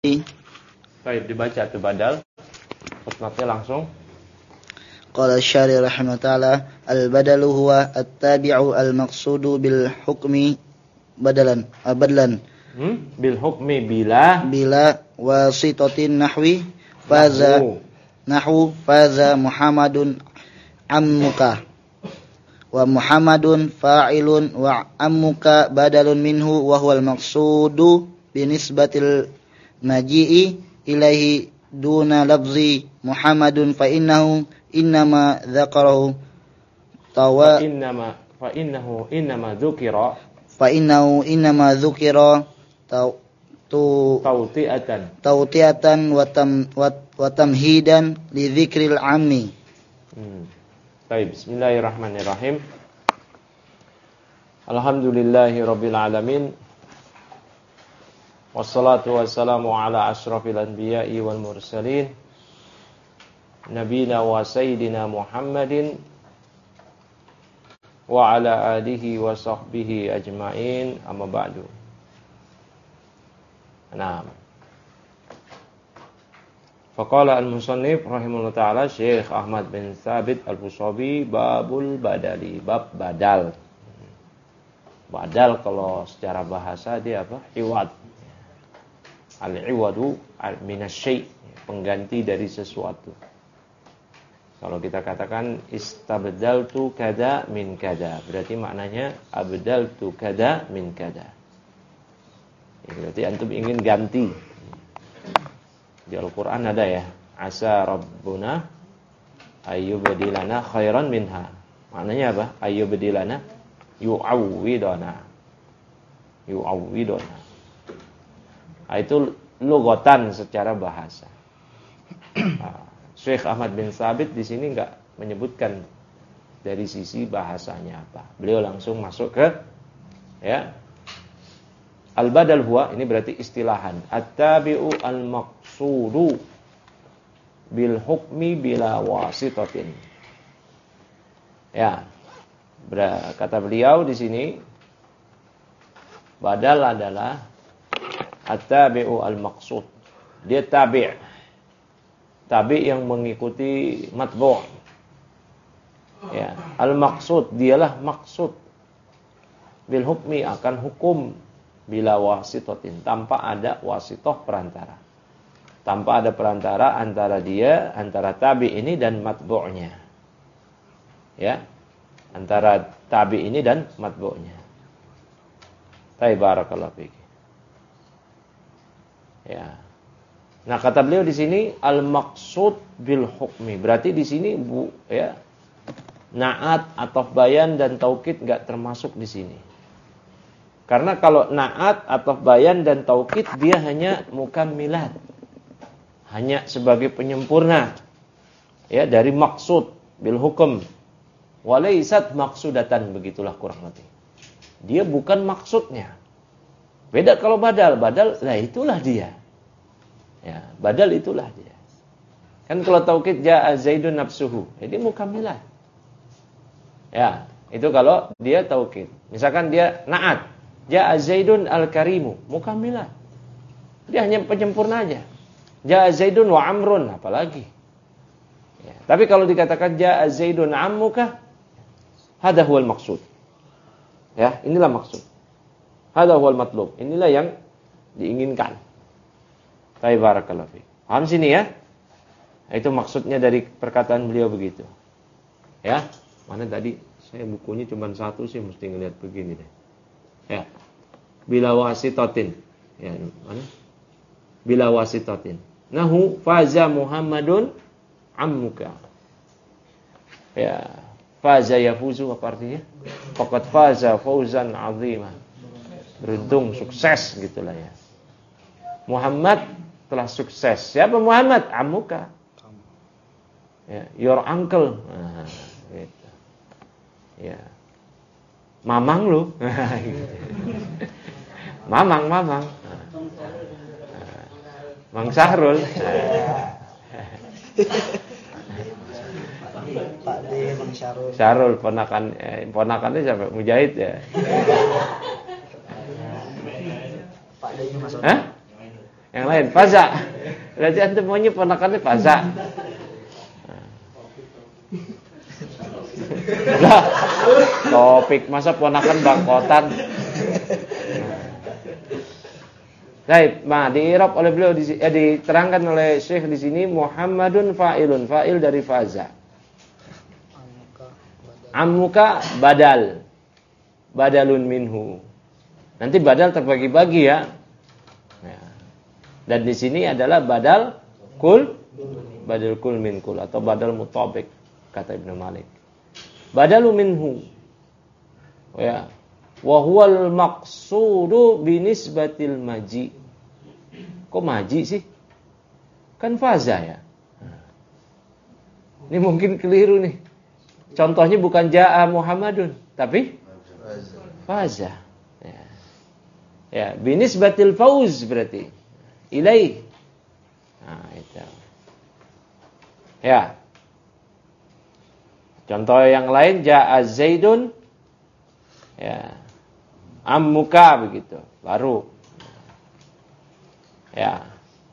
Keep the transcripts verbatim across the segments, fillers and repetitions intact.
Baik, dibaca tuh badal. Footnote-nya langsung. Qala asy-syari rahimahullah ta'ala al-badalu huwa at-tabi'u al-maqsudu bil hukmi badalan abadlan hmm? bil hukmi bila bila wasitatin nahwi faza nahwu faza Muhammadun ammuka wa Muhammadun fa'ilun wa ammuka badalun minhu wa huwal maqsudu binisbatil maji'i ilaihi duna lafzi Muhammadun fa innahu innama dzakarahu tawa fa innama fa innahu innama dzukira fa innahu innama dzukira tu tautiatan tautiatan wa tam wa tamhidan li dzikril ammi. Hmm. Baik, bismillahirrahmanirrahim. Alhamdulillahirabbil alamin. Wassalatu wassalamu ala asyrafil anbiya'i wal mursalin nabiyina wa sayyidina Muhammadin wa ala alihi wa sahbihi ajma'in, amma ba'du. Naam. Faqala al-musannif rahimahullah ta'ala Syekh Ahmad bin Thabit al-Fusabi babul badali, bab badal. Badal kalau secara bahasa dia apa? Iwad. Al-iwadu minasy-syai', pengganti dari sesuatu. Kalau kita katakan istabdaltu kada min kada, berarti maknanya abdaltu kada min kada. Ya, berarti antum ingin ganti. Di Al-Qur'an ada ya, asa rabbuna ayyubdilana khairan minha. Maknanya apa? Ayyubdilana yu'awwidana. Yu'awwidana. Itu lugatan secara bahasa. Nah, Syekh Ahmad bin Thabit di sini enggak menyebutkan dari sisi bahasanya apa. Beliau langsung masuk ke ya. Al-badal huwa, ini berarti istilahan. At-tabi'u al-maqsudu bil hukmi bila wasitatin. Ya. Kata beliau di sini badal adalah at-tabi'u al-maqsud. Dia tabi'. Tabi' yang mengikuti matbu'. Ya, al-maqsud dialah maksud. Bil hukmi akan hukum bila wasitatin, tanpa ada wasitoh perantara. Tanpa ada perantara antara dia, antara tabi' ini dan matbu'nya. Ya. Antara tabi' ini dan matbu'nya. Taib barakallahu fiik. Ya. Nah, kata beliau di sini al-maqsud bil hukmi. Berarti di sini bu ya. Na'at atau bayan dan taukid enggak termasuk di sini. Karena kalau na'at atau bayan dan taukid dia hanya mukammilat. Hanya sebagai penyempurna ya dari maksud bil hukum. Walaisat maksudatan, begitulah kurang lebih. Dia bukan maksudnya. Beda kalau badal, badal lah itulah dia. Ya, badal itulah dia. Kan kalau taukid jaa Zaidun nafsuhu, jadi mukammilah. Ya, itu kalau dia taukid. Misalkan dia na'at, jaa Zaidun al-karimu, mukammilah. Dia hanya penyempurna aja. Jaa Zaidun wa amrun, apalagi. Ya, tapi kalau dikatakan jaa Zaidun ammuka, hada huwal maksud. Ya, inilah maksud. Hada huwal matlub. Inilah yang diinginkan. Baik, barakallahu fiik. Paham sini ya? Itu maksudnya dari perkataan beliau begitu. Ya, mana tadi saya bukunya cuma satu sih, mesti ngelihat begini deh. Ya. Bila wasitatin. Ya, mana? Bila wasitatin. Nahu faza Muhammadun ammuka. Ya, faza yafuzu apa artinya? Faqad faza fauzan 'azima. Beruntung, sukses gitulah ya. Muhammad telah sukses. Siapa Muhammad? Ammuka. Ya, your uncle. Nah, gitu. Ya. Mamang lu. Mamang, mamang. Mang Sahrul. Pak D, Mang Syarul. Syarul ponakan eh, ponakannya siapa? Mujahid ya. Pak D ini masuk. Hah? Yang lain. Faza. Berarti antum maunya ponakannya Faza. Lah, topik masa ponakan bangkotan. Baik, nah diirab oleh beliau di eh, diterangkan oleh Syekh di sini Muhammadun fa'ilun, fa'il dari faza. Ammuka badal. Badalun minhu. Nanti badal terbagi-bagi ya. Ya. Dan di sini adalah badal kul, badal kul min kul atau badal mutabik kata Ibnu Malik. Badalu minhu. Ya. Wa huwal maqsudu binisbatil maji. Kok maji sih? Kan faza ya. Ini mungkin keliru nih. Contohnya bukan ja'a Muhammadun, tapi faza. Ya. Ya, binisbatil fauz berarti. Ilaih. Nah, itu. Ya. Contoh yang lain ja'a Zaidun. Ya. Ammuka begitu. Baru. Ya.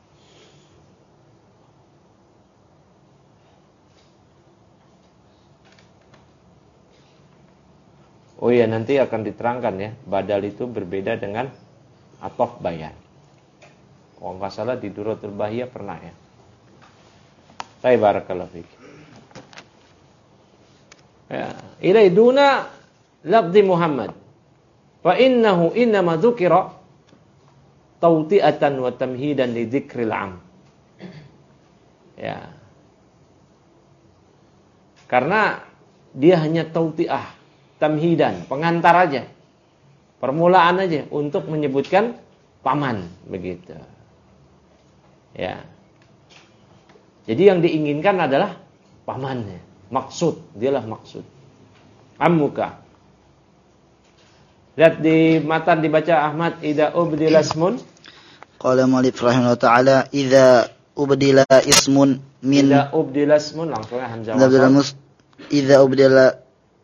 Oh iya, nanti akan diterangkan ya. Badal itu berbeda dengan atof bayan. Kalau nggak salah di Duratul Bahiyah pernah ya. Baik, barakallahu fiik. Ya, ilai duna lafzi Muhammad. Fa innahu innama dzukira tauti'atan wa tamhidan li dzikril 'am. Ya. Karena dia hanya tauti'ah, tamhidan, pengantar aja. Permulaan aja untuk menyebutkan paman begitu. Ya. Jadi yang diinginkan adalah pamannya, maksud, dialah maksud. Ammuka. Lihat di matan dibaca Ahmad idza ubdila ismun. Qala Malik rahimahullah taala idza ubdila ismun min idza ubdila ismun langsung hamzah wasal. Idza ubdila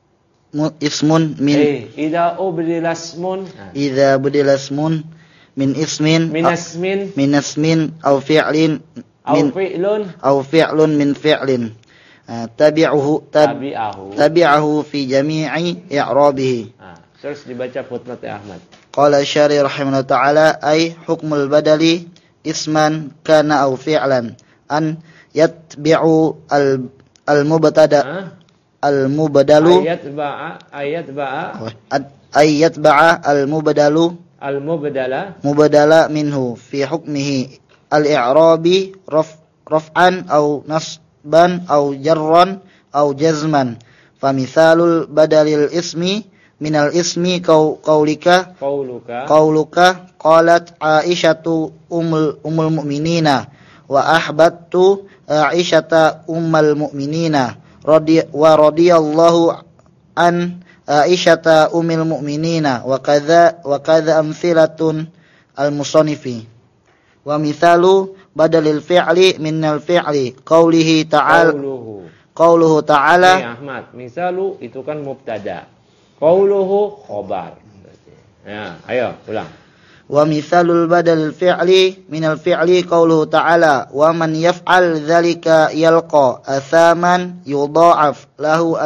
ismun min eh idza ubdila ismun idza ubdila ismun min ismin min ismin min ismin aw fi'lin min fi'lun aw fi'lun min fi'lin tabi'uhu tabi'ahu tabi'ahu fi jami'i i'rabihi. Terus dibaca footnote Ahmad. Qala Syari rahimahullah ta'ala ay hukmul badali isman kana aw fi'lan an yatbi'u al al-mubtada al-mubadalu ayat ba'a ayat ba'a ayat ba'a al-mubadalu al-mubadala mubadala minhu fi hukmihi al-i'rabi raf raf'an aw nasban aw jarran aw jazman famithalul badalil ismi minal ismi kau kaulika qauluka qauluka qalat Aisyatu ummul ummul mu'minina wa ahbattu Aisyata ummul mu'minina radi wa radiyallahu an Aisyata ummul mu'minina wa kadza wa kadza amthilatun al-musannifi wa mithalu badalil fi'li minal fi'li qaulihi ta'ala qauluhu qauluhu ta'ala. Nih Ahmad, misalu itu kan mubtada. Qauluhu khobar. Ya, ayo ulang. Wa mithalul badal fi'li minal fi'li qauluhu ta'ala wa man yaf'al dzalika yalqa athaman yudha'af lahu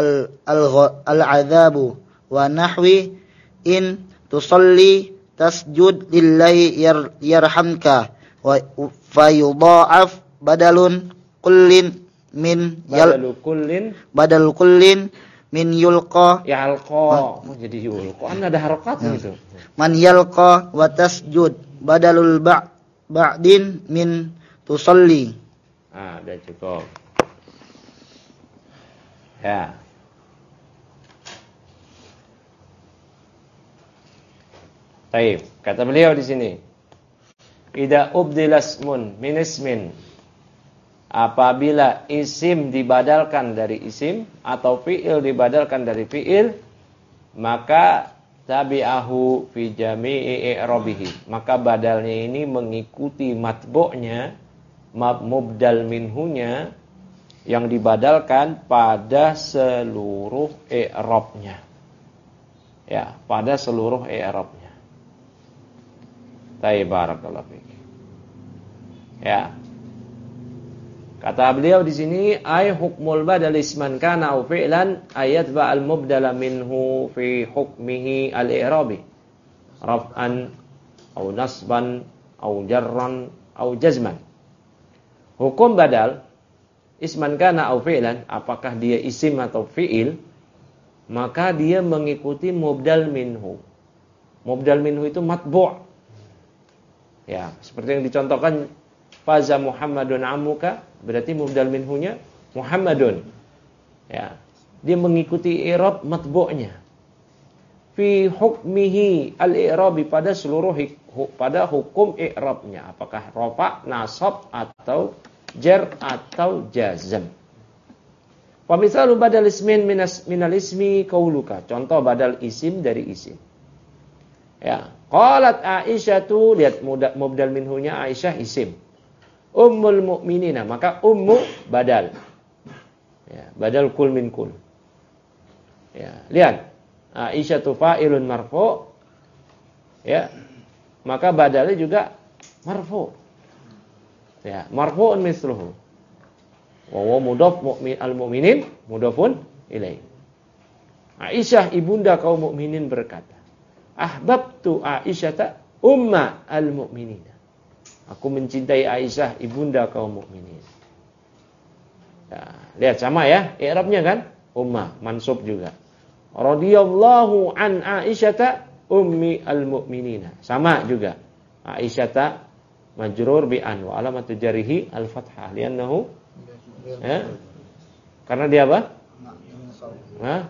al-'adzabu wa nahwi in tusalli tasjud lillahi yarhamka wa fayudha'af badalun kullin min badalu kullin badal kullin min yulqa yalqa. Oh, jadi yulqa kan ada harokat ya. Gitu. Man yalqa wa tasjud badalul ba' ba'din min tusalli. Ah, udah cukup. Ya. Baik, kata beliau di sini. Idza ubdilasmun min ismin. Apabila isim dibadalkan dari isim atau fi'il dibadalkan dari fi'il, maka tabi'ahu fi jami'i i'rabihi. Maka badalnya ini mengikuti matbu'nya, mubdal minhunya yang dibadalkan pada seluruh i'rabnya. Ya, pada seluruh i'rabnya. Tayyib, barakallahu fiik. Ya. Kata beliau di sini ay hukmul badal isman kana au fi'lan ayat ba'al mubdala minhu fi hukmihi al-i'rabi raf'an au nasban au jarran au jazman. Hukum badal isman kana au fi'lan, apakah dia isim atau fi'il, maka dia mengikuti mubdal minhu. Mubdal minhu itu matbu'. Ya, seperti yang dicontohkan faza Muhammadun ammuka, berarti mubdal minhunya Muhammadun. Ya, dia mengikuti i'rab matbu'nya. Fi hukmihi al-i'rabi, pada seluruh pada hukum i'rabnya, apakah rafa, nasab atau jar atau jazm. Wa misalu badal ismin minas minal ismi qauluka, contoh badal isim dari isim. Ya, qalat Aisyatu, lihat mubdal minhunya Aisyah isim. Ummul mu'minina, maka ummu badal. Ya, badal kul min kul. Ya, lihat. Aisyatu fa'ilun marfu'. Ya. Maka badalnya juga marfu'. Ya, marfu'un misluhu. Wa huwa mudhaf mu'min al-mu'minin mudhafun ilaih. Aisyah ibunda kaum mukminin berkata, ahbabtu Aisyata umma al-mu'minin. Aku mencintai Aisyah ibunda kaum mukminin. Ya, lihat sama ya, i'rabnya kan? Umma, mansub juga. Radhiyallahu an Aisyata ummi al-mu'minina. Sama juga. Aisyata majrur bi an wa alamatu jarihi al-fathah li'annahu ya. Karena dia apa? Hah?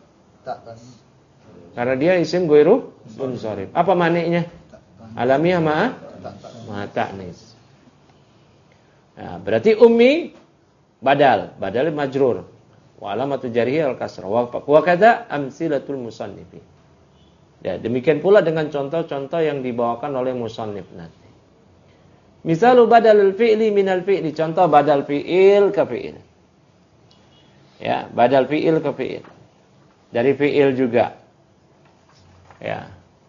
Karena dia isim ghairu munsharif. Apa maknanya? Alamiah ma'a ma ta'nis. Nah, berarti ummi badal, badal majrur. Wa alamatu jarihi al-kasrah. Wa kadza amsilatul musannifi. Ya, demikian pula dengan contoh-contoh yang dibawakan oleh musannif nanti. Misalu badalul fi'li minal fi'li, contoh badal fi'il ke fi'il. Ya, badal fi'il ke fi'il. Dari fi'il juga. Ya.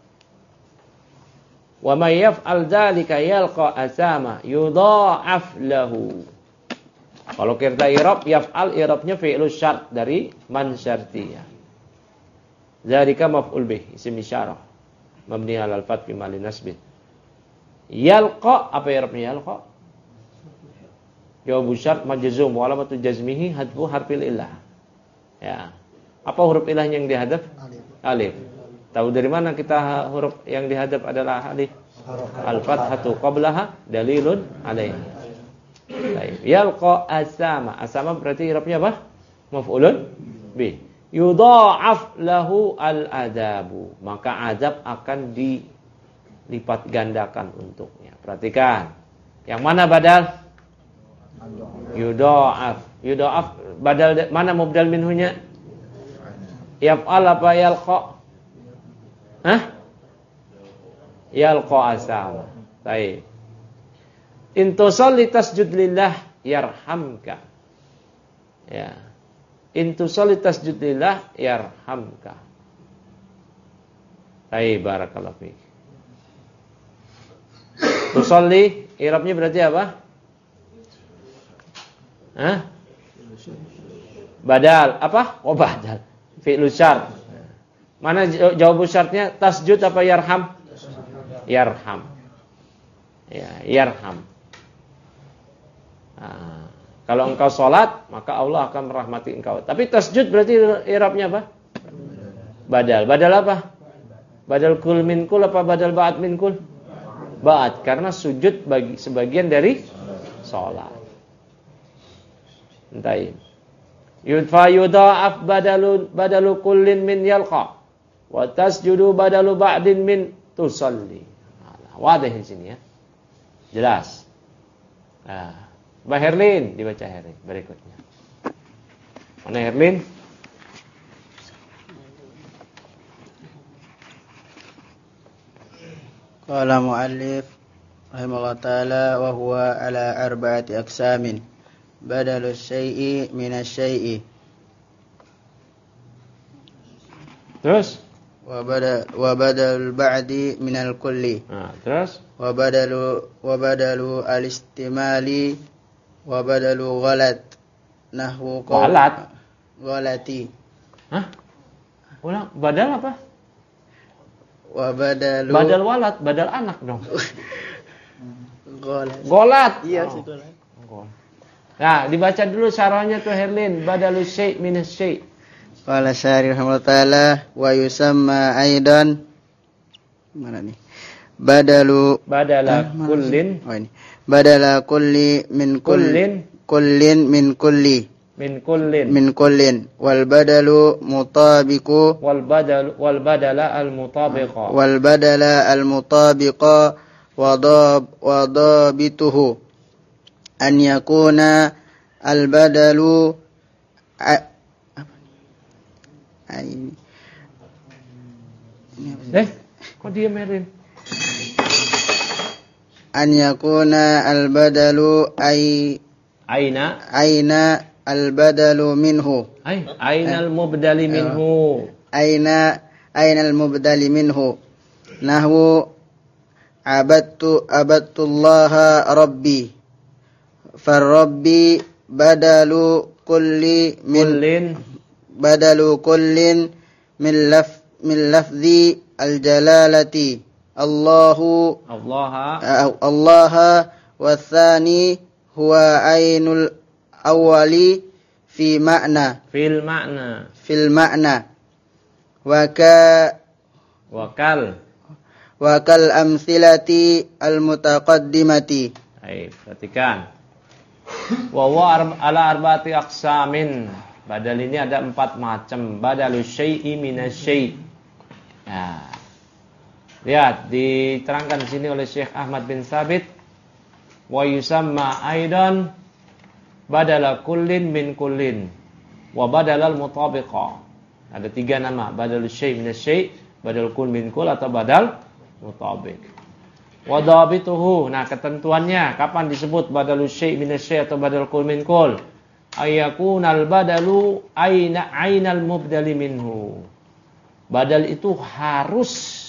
Wa may yaf'al dzalika yalqa asama yudha'af lahu. Kalau kita i'rab yaf'al, i'rabnya fi'lu syart dari man syartiyah. Dzalika maf'ul bih, isim isyarah. Mabni 'alal fath fi mahall nasb. Yalqa, apa i'rabnya yalqa? Jawab syart majzum wa alamatu jazmihi hadfu harfil illah. Ya. Apa huruf ilah yang dihadaf? Alif. Alif. Tahu dari mana kita huruf yang dihadap adalah alif? Al-fathatu qablaha dalilun alaihi. Baik. Yalqa asama. Asama berarti i'rabnya apa? Maf'ulun bih. Yudha'af lahu al-adabu. Maka azab akan dilipat gandakan untuknya. Perhatikan. Yang mana badal? Yudha'af. Yudha'af badal mana mubdal minhunya? Yaf'al apa yalqa? Hah? Yalqa asama. Baik. In tusalli tasjud lillah yarhamka. Ya. In tusalli tasjud lillah yarhamka. Baik, barakallahu fiik. Tusalli i'rabnya berarti apa? Hah? Badal apa? Oh, badal. Fi'lu syart. Mana jawab syaratnya? Tasjud apa yarham? Yarham. Ya, yarham. Nah, kalau engkau sholat, maka Allah akan merahmati engkau. Tapi tasjud berarti i'rabnya apa? Badal. Badal apa? Badal kul min kul apa badal ba'at min kul? Ba'at, karena sujud bagi sebagian dari sholat. Entain. Yudfa yudha'af badalu badalu kullin min yalqa. Wa tasjudu badalu ba'din min tusalli. Nah, wadah di sini ya. Jelas. Nah, Mbak Herlin dibaca Herlin berikutnya. Mana Herlin? Qala muallif rahimahullah ta'ala wa huwa ala arba'ati aqsamin. Badalu syai'i minasy syai'i. Terus wa badal wa badalul ba'di minal kulli. Nah, terus Wa badalu wa badalu al-istimali wa badalu ghalat. Nahwu qaul Ghalat? ghalati. Hah? Ulang, badal apa? Wa badalu Badal walad, badal anak dong. ghalat. Golat. Iya, Oh. sih ghalat. Gol. Nah, dibaca dulu syarahnya tuh Herlin. Badalu syai' minas syai'. Qala syarih rahimahullah ta'ala wa yusamma aidan mana nih? Badalu Badala Ah, mana kullin sih? Oh ini. Badala kulli min kull- Kullin. kullin min kulli min kullin min kullin wal badalu mutabiqu wal badal wal badala al mutabiqa. wal badala al mutabiqa wa dab wa dabituhu an yakuna al badalu a- apa nih? Ah, ini. Ini apa sih? Eh, kok dia Merin? An yakuna al badalu ay Aina aina al badalu minhu ay ainal mubdali minhu. aina aina al mubdali minhu nahwu abadtu abadtullaha rabbi farabbi badalu kulli min Kullin badalu kullin min laf min lafzi al jalalati Allahu Allah Allah wa thani huwa ainul awwali fi ma'na fil makna fil ma'na wa ka wakal. wa kal amthilati al mutaqaddimati. Baik, perhatikan. Wa huwa arb- ala arba'ati aqsamin. Badal ini ada empat macam. Badalu syai'i minasy-syai'. Nah. Lihat, diterangkan di sini oleh Syekh Ahmad bin Sabit. Wa yusamma aidan badala kullin min kullin wa badalal mutabiqa. Ada tiga nama, badal syai' min syai', badal kull min kull atau badal mutabiq. Wa dhabituhu, nah ketentuannya kapan disebut badal syai' min syai' atau badal kull min kull? Ayakunal badalu aina ainal mubdali minhu. Badal itu harus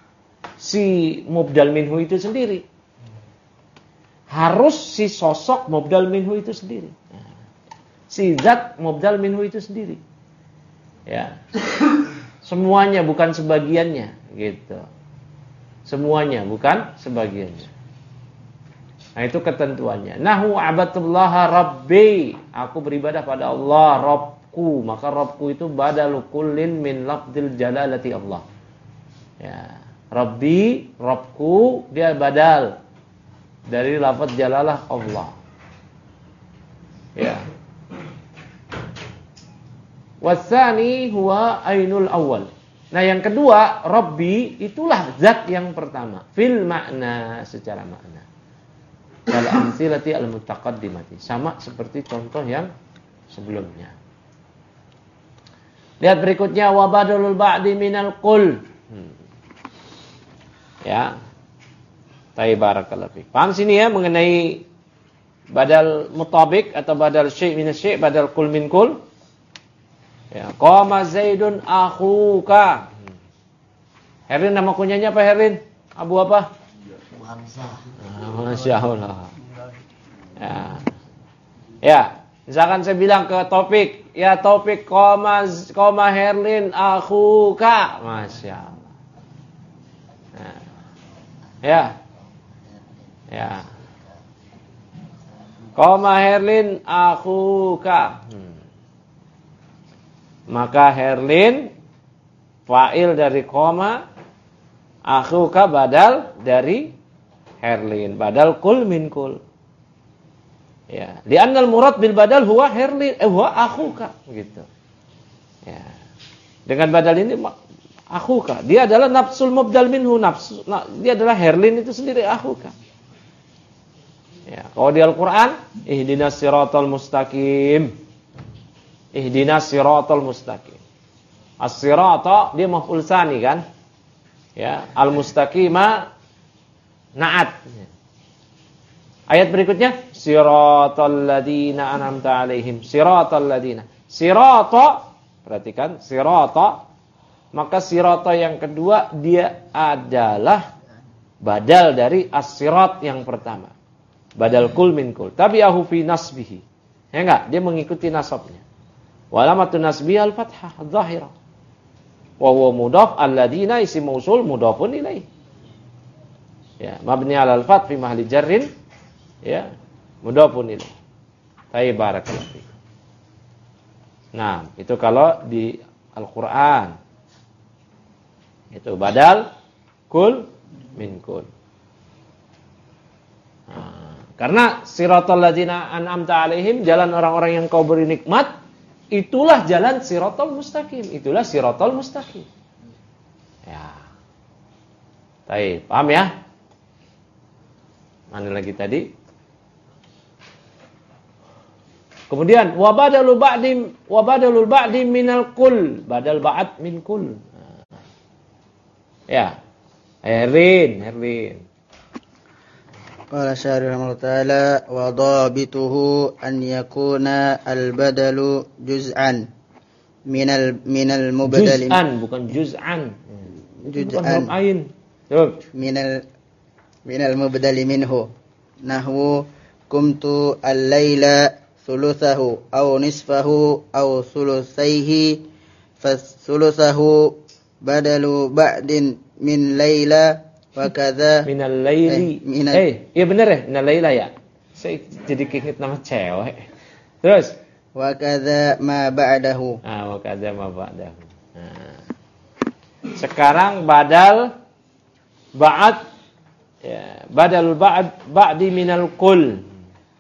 si mubdal minhu itu sendiri. Harus si sosok mubdal minhu itu sendiri. Si zat mubdal minhu itu sendiri. Ya. Semuanya bukan sebagiannya, gitu. Semuanya bukan sebagiannya. Nah, itu ketentuannya. Nahu abatullaha rabbi. Aku beribadah pada Allah, Rabbku. Maka Rabbku itu badalu kullin min lafdil jalalati Allah. Ya. Rabbi, Rabbku, dia badal dari lafaz jalalah Allah. Ya. Wasani huwa ainul awal. Nah, yang kedua, Rabbi itulah zat yang pertama. Fil makna, secara makna. Wal amthilati al mutaqaddimati. Sama seperti contoh yang sebelumnya. Lihat berikutnya, wa badalul ba'di minal qul. Hmm. Ya. Tayyib barakallahu fiik. Paham sini ya mengenai badal mutabiq atau badal syai' min syai', badal kul min kul. Ya, qama Zaidun akhuka. Herin nama kunyanya apa Herin? Abu apa? Abu Hamzah. Ah, Masya Allah. Ya. Ya, misalkan saya bilang ke Topik, ya Topik qama qama Herlin akhuka. Masya Allah. Nah. Ya. Ya. Qama Herlin akhuka. Hmm. Maka Herlin fa'il dari qama, akhuka badal dari Herlin, badal kul min kul. Ya, li'annal murad bil badal huwa Herlin, eh huwa akhuka gitu. Ya. Dengan badal ini akhuka, dia adalah nafsul mubdal minhu, nafsu, nah, dia adalah Herlin itu sendiri akhuka. Ya, kalau di Al-Qur'an, ihdinas siratal mustaqim. Ihdinas siratal mustaqim. As-sirata dia maf'ul tsani kan? Ya, al-mustaqima na'at. Ayat berikutnya, siratal ladzina an'amta 'alaihim. Siratal ladzina. Sirata, perhatikan, sirata maka sirata yang kedua dia adalah badal dari as-sirat yang pertama. Badal kul min kul. Tabi'ahu fi nasbihi. Ya enggak? Dia mengikuti nasabnya. Walamatun nasbihi al-fathah adh-dhahirah. Wa huwa mudhaf alladziina isim mausul mudhafun ilaih. Ya, mabni 'alal fath fi mahli jarrin ya, mudhafun ilaih. Baik, barakallahu fiik. Nah, itu kalau di Al-Qur'an. Itu badal kul min kul. Nah, karena siratal ladzina an'amta 'alaihim, jalan orang-orang yang kau beri nikmat, itulah jalan siratal mustaqim, itulah siratal mustaqim. Ya. Baik, paham ya? Mana lagi tadi? Kemudian wabadalu ba'di wabadalul ba'di minal kul, badal ba'd min kul. Ya. Herlin, Herlin. Qala syarih ta'ala wa dhabituhu an yakuna al-badalu juz'an minal minal mubdal. Juz'an bukan juz'an. Juz'an. Ain. Tuh. Minal minal mubdal minhu. Nahwu kumtu al-laila thuluthahu aw nisfahu aw thuluthaihi fathuluthahu badalu ba'din min laila wa kadza minal laili. Eh, minal... eh iya benar ya, minal laila ya. Saya jadi keinget nama cewek. Terus wa kadza ma ba'dahu. Ah, wa kadza ma ba'dahu. Nah. Sekarang badal ba'd ya, badal ba'd ba'di minal kul.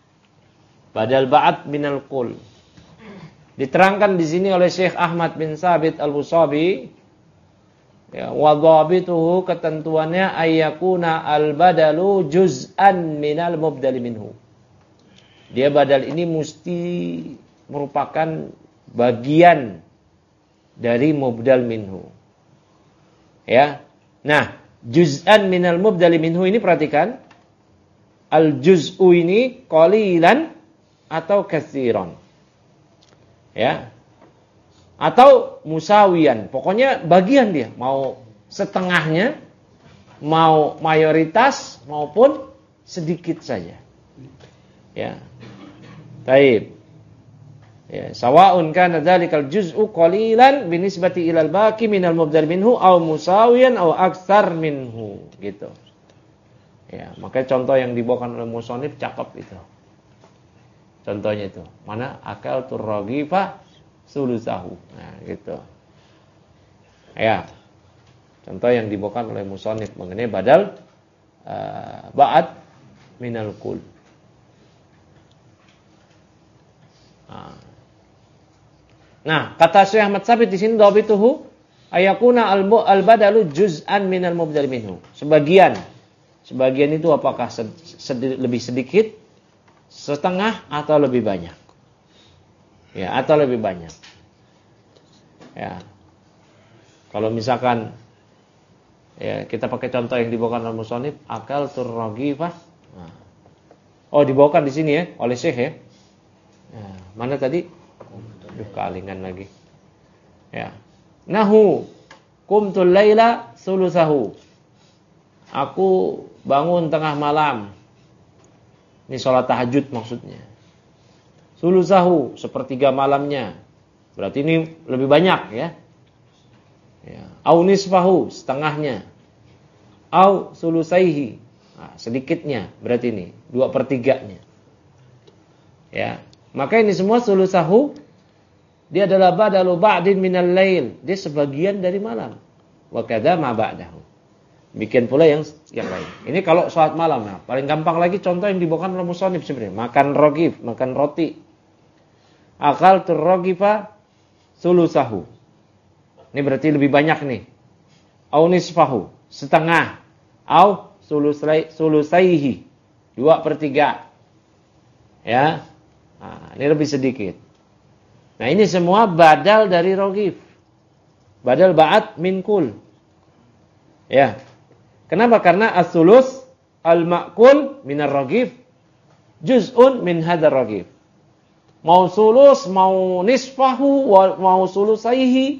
Badal ba'd minal kul. Diterangkan di sini oleh Syekh Ahmad bin Sabit Al-Busabi, ya, wa dhabituhu, ketentuannya ayyakuna al-badalu juz'an minal mubdal minhu. Dia badal ini mesti merupakan bagian dari mubdal minhu. Ya. Nah, juz'an minal mubdal minhu ini perhatikan. Al-juz'u ini qalilan atau katsiran. Ya. Atau musawiyan, pokoknya bagian dia, mau setengahnya, mau mayoritas maupun sedikit saja. Ya. Taib. Ya, sawa'un kana dzalikal juz'u qalilan binisbati ilal baqi minal mubdal minhu aw musawiyan aw aktsar minhu, gitu. Ya, makanya contoh yang dibawakan oleh musannif cakep itu. Contohnya itu, mana akal turragifa sulusahu. Nah, gitu. Ya. Contoh yang dibawakan oleh musannif mengenai badal uh, ba'd minal kul. Nah. Nah, kata Syekh Ahmad Sabit di sini dhabituhu ayakuna al-badalu juz'an minal mubdal minhu. Sebagian. Sebagian itu apakah sed- sed- lebih sedikit, setengah atau lebih banyak? Ya, atau lebih banyak. Ya. Kalau misalkan ya, kita pakai contoh yang dibawakan oleh musannif, akal turragifah. Nah. Oh, dibawakan di sini ya oleh Syekh ya. Ya, mana tadi? Duh, kealingan lagi. Ya. Nahu qumtul laila sulusahu. Aku bangun tengah malam. Ini sholat tahajud maksudnya. Sulusahu, sepertiga malamnya. Berarti ini lebih banyak ya. Ya. Au nisfahu, setengahnya. Au sulusaihi, nah, sedikitnya. Berarti ini dua pertiganya. Ya. Maka ini semua sulusahu, dia adalah badalu ba'din minal lail. Dia sebagian dari malam. Wa kadza ma ba'dahu. Bikin pula yang yang lain. Ini kalau sholat malam. Nah, paling gampang lagi contoh yang dibawakan oleh musannif sebenarnya. Makan rogif, makan roti. Akal turrogifa sulusahu. Ini berarti lebih banyak nih. Au nisfahu, setengah. Au sulusai, sulusaihi, dua per tiga. Ya. Nah, ini lebih sedikit. Nah, ini semua badal dari rogif. Badal ba'd min kul. Ya. Kenapa? Karena as-sulus al-ma'kul minar ragif juz'un min hadzal ragif. Mau sulus, mau nisfahu, mau sulusaihi,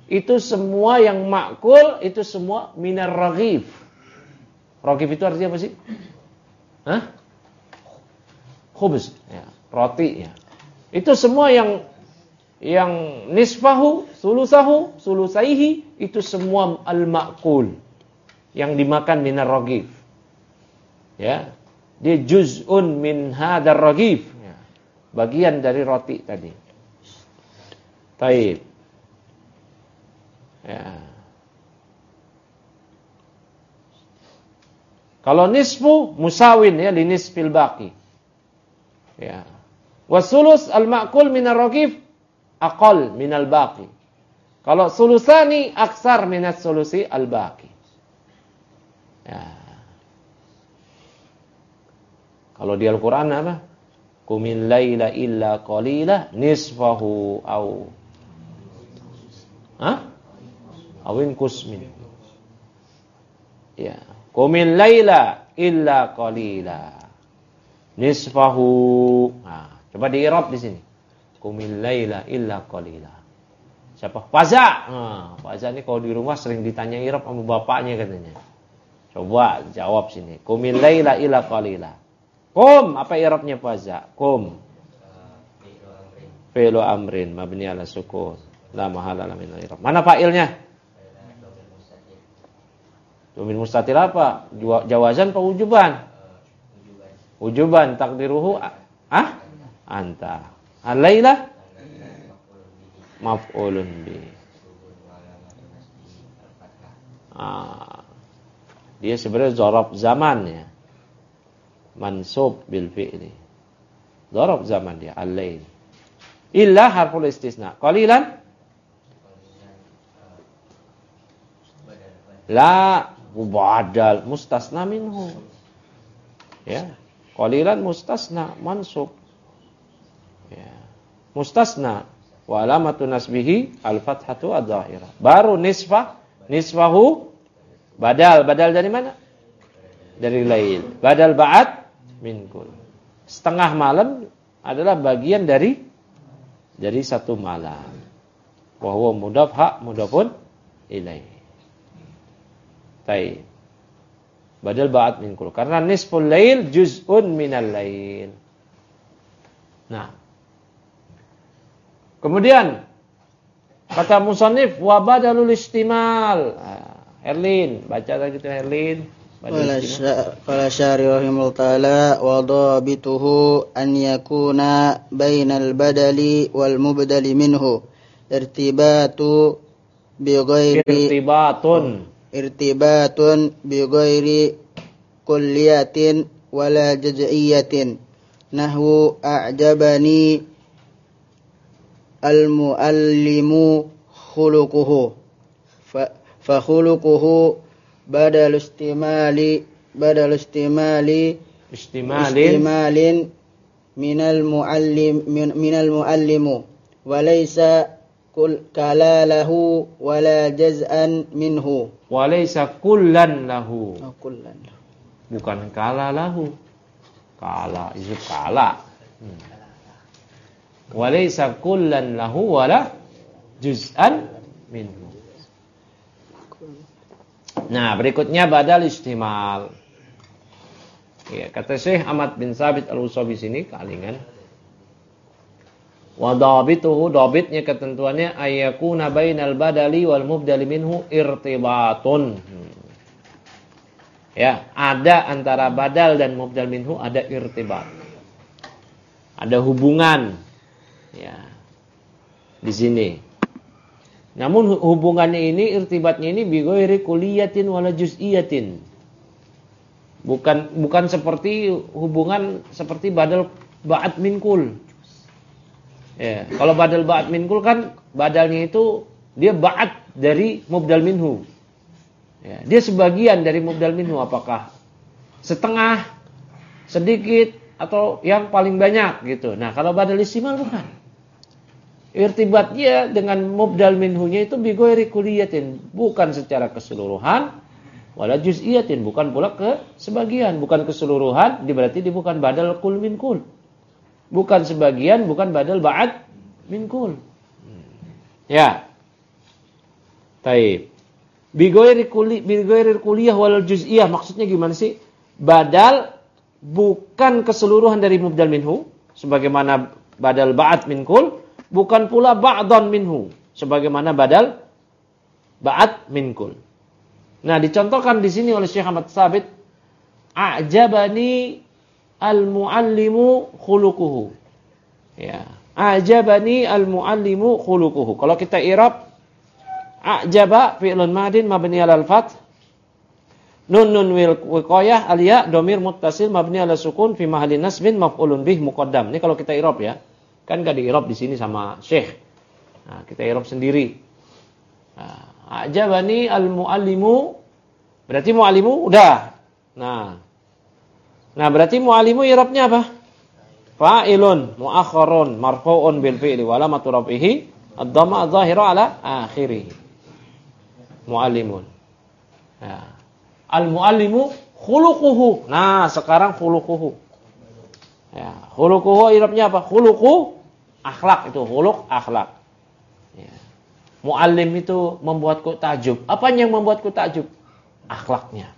itu semua yang makul itu semua minar raghif. Raghif itu artinya apa sih? Hah? Khubz, ya, roti ya. Itu semua yang yang nisfahu, sulusahu, sulusaihi itu semua al-ma'kul. Yang dimakan minar raghif. Ya. Dia juz'un min hadar raghif. Ya. Bagian dari roti tadi. Taib. Ya. Kalau nisfu musawin ya linisfil baqi. Ya. Wasulus al-ma'kul minar raghif aqal minal baqi. Kalau sulusani aksar minas sulusi al-baqi. Ya. Kalau di Al-Qur'an apa? Qumil laila illa qalila nisfahu au Hah? Awin kusmin. Ya. Qumil laila illa qalila nisfahu. Nah, coba di-i'rab di sini. Qumil laila illa qalila. Siapa? Faza. Nah, Faza ini kalau di rumah sering ditanya i'rab sama bapaknya katanya. Coba jawab sini. Qumil laila illa qalila. Qum, apa i'rabnya Faza? Qum. Fi'lu amrin mabni ala sukun. La mahala la min al-i'rab. Mana fa'ilnya? Domir mustatir apa? Jawazan apa wujuban? Wujuban takdiruhu ah? Anta. Al-laila maf'ulun bi. Ah. Dia sebenarnya dzaraf zaman ya. Mansub bil fi'li. Dzaraf zaman dia al-lail. Illa harful istisna. Qalilan la mubadal mustasna minhu. Ya. Qalilan mustasna mansub. Ya. Mustasna wa alamatu nasbihi al-fathatu adh-dhahirah. Baru nisfah, nisfahu badal. Badal dari mana? Dari lail. Badal ba'at min kul. Setengah malam adalah bagian dari dari satu malam. Wa huwa mudaf ha mudafun ilaih. Taib. Badal ba'at min kul. Karena nisful lail juz'un minal lail. Nah. Kemudian kata musannif wa badalul istimal. Nah, Herlin, baca lagi tuh Herlin. Qala syari rahimahullah ta'ala wa dhabituhu an yakuna bainal badali wal mubdali minhu irtibatu bi ghairi irtibatun irtibatun bi ghairi kulliyatin wala jaz'iyatin nahwu a'jabani al-muallimu khuluquhu fa, fa khuluquhu badal istimali badal istimali istimalin istimalin minal muallim min, minal muallimu walaysa kul kalalahu wala jaz'an minhu walaysa kullan lahu. Oh, kullan. Bukan kala lahu. Kala itu kala. Hmm. Walaysa kullan lahu wala juz'an minhu. Nah, berikutnya badal istimal. Ya, kata Syekh Ahmad bin Sabit Al-Usabi sini kalingan. Wa dhabituhu, dhabitnya ketentuannya ayyakuna bainal badali wal mubdali minhu irtibatun. Hmm. Ya, ada antara badal dan mubdal minhu ada irtibat. Ada hubungan. Ya. Di sini. Namun hubungannya ini, irtibatnya ini bi ghairi kulliyatin wala juz'iyatin. Bukan bukan seperti hubungan seperti badal ba'at min kul. Ya, kalau badal ba'at min kul kan badalnya itu dia ba'at dari mubdal minhu. Ya, dia sebagian dari mubdal minhu, apakah setengah, sedikit atau yang paling banyak gitu. Nah, kalau badal istimal bukan. Irtibatnya dengan mubdal minhunya itu bi ghairi kulliyatin, bukan secara keseluruhan, wala juz'iyatin, bukan pula ke sebagian, bukan keseluruhan, berarti dia bukan badal kul min kul. Bukan sebagian, bukan badal ba'at min kul. Ya. Taib. Bigoiri kuli, bigoiri kuliah wal juz'iyah, maksudnya gimana sih? Badal bukan keseluruhan dari mubdal minhu, sebagaimana badal ba'at min kul, bukan pula ba'dan minhu, sebagaimana badal ba'at min kul. Nah, dicontohkan di sini oleh Syekh Ahmad Tsabit, a'jabani al-muallimu khuluquhu. Ya, a'jabani al-muallimu khuluquhu. Kalau kita i'rab a'jaba fi'lun madin mabni 'alal fath, nun nun wil wiqayah al-ya dhamir muttasil mabni 'ala sukun fi mahalli nasbin maf'ulun bih muqaddam. Ini kalau kita i'rab ya. Kan enggak di-i'rab di sini sama Syekh. Nah, kita i'rab sendiri. Nah, a'jabani al-muallimu, berarti muallimu udah. Nah. Nah, berarti muallimu i'rabnya apa? Fa'ilun mu'akhkharun marfu'un bil fi'li wa alamatu raf'ihi ad-dhamma adh-dhahira 'ala akhirih. Muallimun. Ya. Al-muallimu khuluquhu. Nah, sekarang khuluquhu. Ya, khuluquhu i'rabnya apa? Khuluqu akhlak, itu khuluq akhlak. Ya. Muallim itu membuatku takjub. Apanya yang membuatku takjub? Akhlaknya.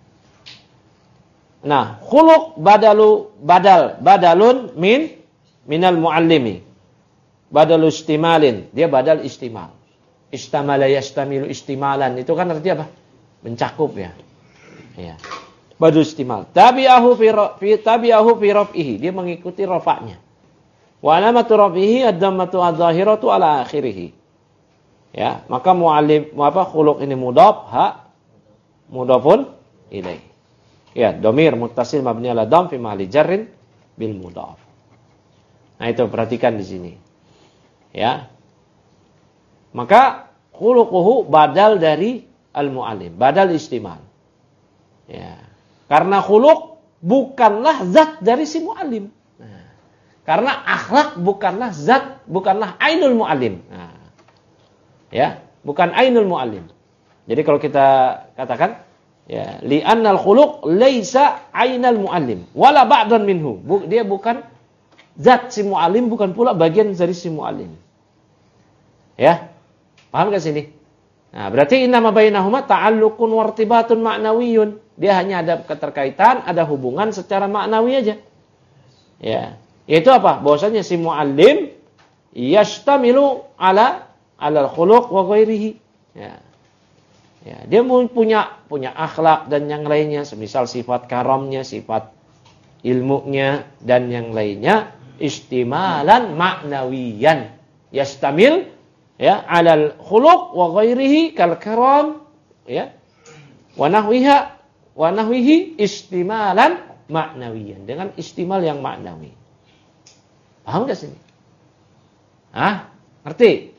Nah, khuluq badalu badal badalun min minal muallimi. Badalu istimalin, dia badal istimal. Istamala yastamilu istimalan, itu kan artinya apa? Mencakup ya. Ya. Badal istimal. Tabi'ahu fi fi tabi'ahu fi raf'ihi, dia mengikuti rafa'nya. Wa alamatu raf'ihi ad-dhammatu adh-dhahiratu ala akhirih. Ya, maka muallim apa khuluq ini mudhaf, ha mudhafun ilaih. Ya, dhamir muttasil mabni 'ala dham fi mahalli jarrin bil mudhaf. Nah, itu perhatikan di sini. Ya. Maka khuluquhu badal dari al-muallim, badal istimal. Ya. Karena khuluq bukanlah zat dari si muallim. Nah, karena akhlak bukanlah zat, bukanlah ainul muallim. Nah, ya, bukan ainul muallim. Jadi kalau kita katakan ya, li'annal khuluq laisa ainal muallim wala ba'dan minhu. Dia bukan zat si muallim, bukan pula bagian dari si muallim. Ya. Paham enggak sini? Nah, berarti innama bainahuma ta'alluqun wartibatun ma'nawiyyun. Dia hanya ada keterkaitan, ada hubungan secara maknawi aja. Ya. Itu apa? Bahwasanya si muallim yastamilu ala alal khuluq wa ghairihi. Ya. Ya, dia punya punya akhlak dan yang lainnya, semisal sifat karamnya, sifat ilmunya dan yang lainnya, istimalan maknawiyan. Yastamil ya alal khuluq wa ghairihi kal karam ya. Wa nahwiha wa nahwihi istimalan maknawiyan, dengan istimal yang maknawi. Paham enggak sini? Hah? Ngerti?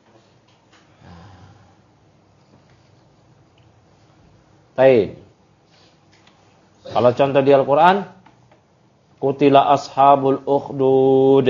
Baik. Kalau contoh di Al-Qur'an, qutila ashabul ukhdud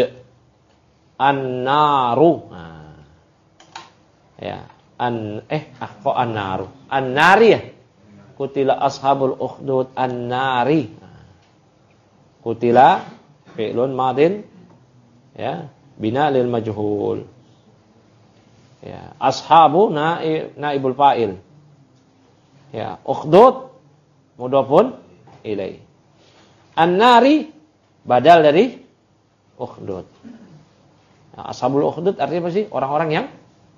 an-naru. Nah. Ya, an eh ah kok an-naru? An-nari ya. Qutila ashabul ukhdud an-nari. Nah. Qutila fi'lun madin ya, bina lil majhul. Ya, ashabu naib naibul fa'il. Ya, ukhdud mudhafun ilaih. An-nari badal dari ukhdud. Nah, ashabul ukhdud artinya apa sih? Orang-orang yang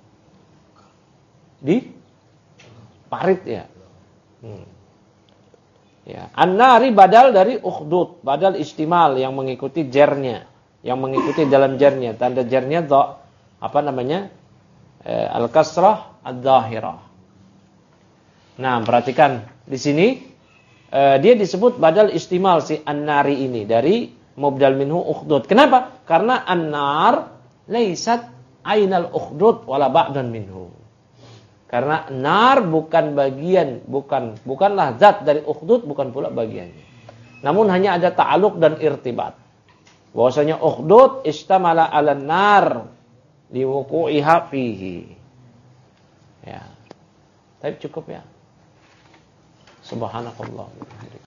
di parit ya. Hmm. Ya, an-nari badal dari ukhdud, badal istimal yang mengikuti jernya, yang mengikuti dalam jernya. Tanda jernya dha, apa namanya? E, al-kasrah ad-dhahirah. Nah, perhatikan di sini uh, dia disebut badal istimal si an-nari ini dari mubdal minhu ukhdud. Kenapa? Karena an-nar laisat ainal ukhdud wala ba'dan minhu. Karena nar bukan bagian, bukan bukanlah zat dari ukhdud, bukan pula bagiannya. Namun hanya ada ta'alluq dan irtibat. Bahwasanya ukhdud istamala 'alan nar liwuqu'iha fihi. Ya. Tapi cukup ya. Subhanakallah.